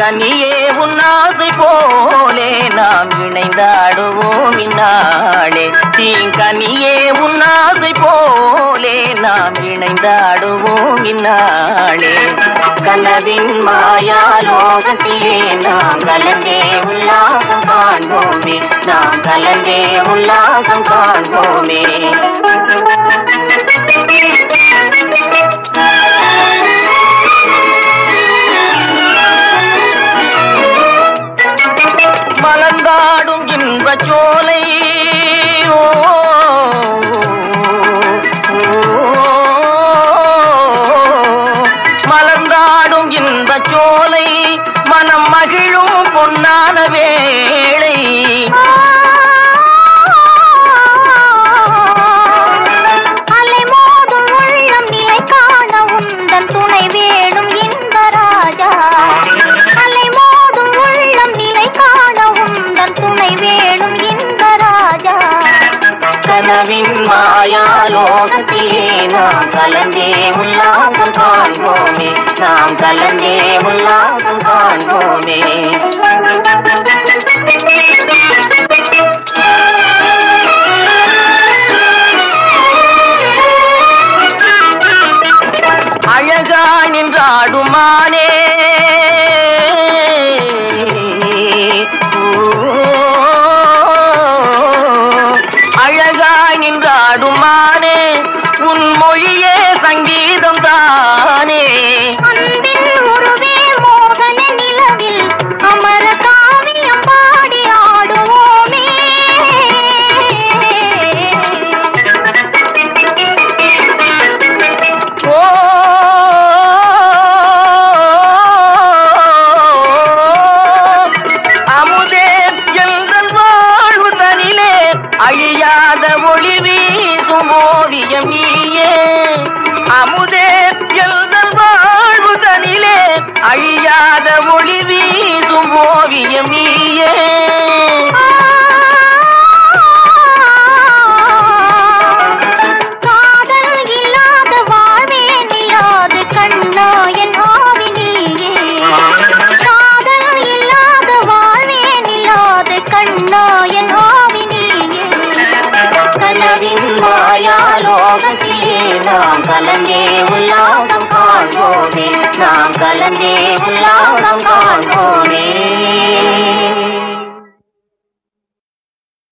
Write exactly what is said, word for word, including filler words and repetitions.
தீங்கனியே உன்னாசை போலே நாம் இணைந்தாடுவோம் இந்நாளே. தீங்கனியே உன்னாசை போலே நாம் இணைந்தாடுவோம் இந்நாளே. கனவின் மாயாலோகத்திலே நாம் கலந்தே உல்லாசம் காண்போமே, நாம் கலந்தே உல்லாசம் காண்போமே. மலர்ந்தாடும் இன்பச் சோலை மலர்ந்தாடும் இன்பச் சோலை மனம் மகிழும் பொன்னான வேளை. அலை மோதும் உள்ளம் நிலை காண உந்தன் துணை வேணும் இன்ப ராஜா. அலை மோதும் உள்ளம் நிலை காண உந்தன் துணை வேணும் இன்ப ராஜா. கனவின் மாயாலோகத்திலே நாம் கலந்தே உல்லாசம் காண்போமே, நாம் கலந்தே உல்லாசம் காண்போமே. அழகா நின்றாடுமானே அழகாய் நின்றாடுமானே உன் மொழியே சங்கீதம் தானே. அன்பின் உருவே மோகன நிலவில் அமர காவியம் பாடி ஆடுவோமே. ஓ அமுதே எங்கள் வாழ்வு தனிலே அழியாத ஒளி வீசும் ஓவியம் நீயே. அமுதே எங்கள் வாழ்வு தனிலே அழியாத ஒளி வீசும் ஓவியம் நீயே. காதல் இல்லாத வாழ்வே நில்லாது கண்ணா என் ஆவி நீயே. காதல் இல்லாத வாழ்வே நில்லாது கண்ணா என் ஆவி நீயே. கனவின் மாயாலோகத்திலே நாம் கலந்தே உல்லாசம் காண்போமே, நாம் கலந்தே உல்லாசம் காண்போமே.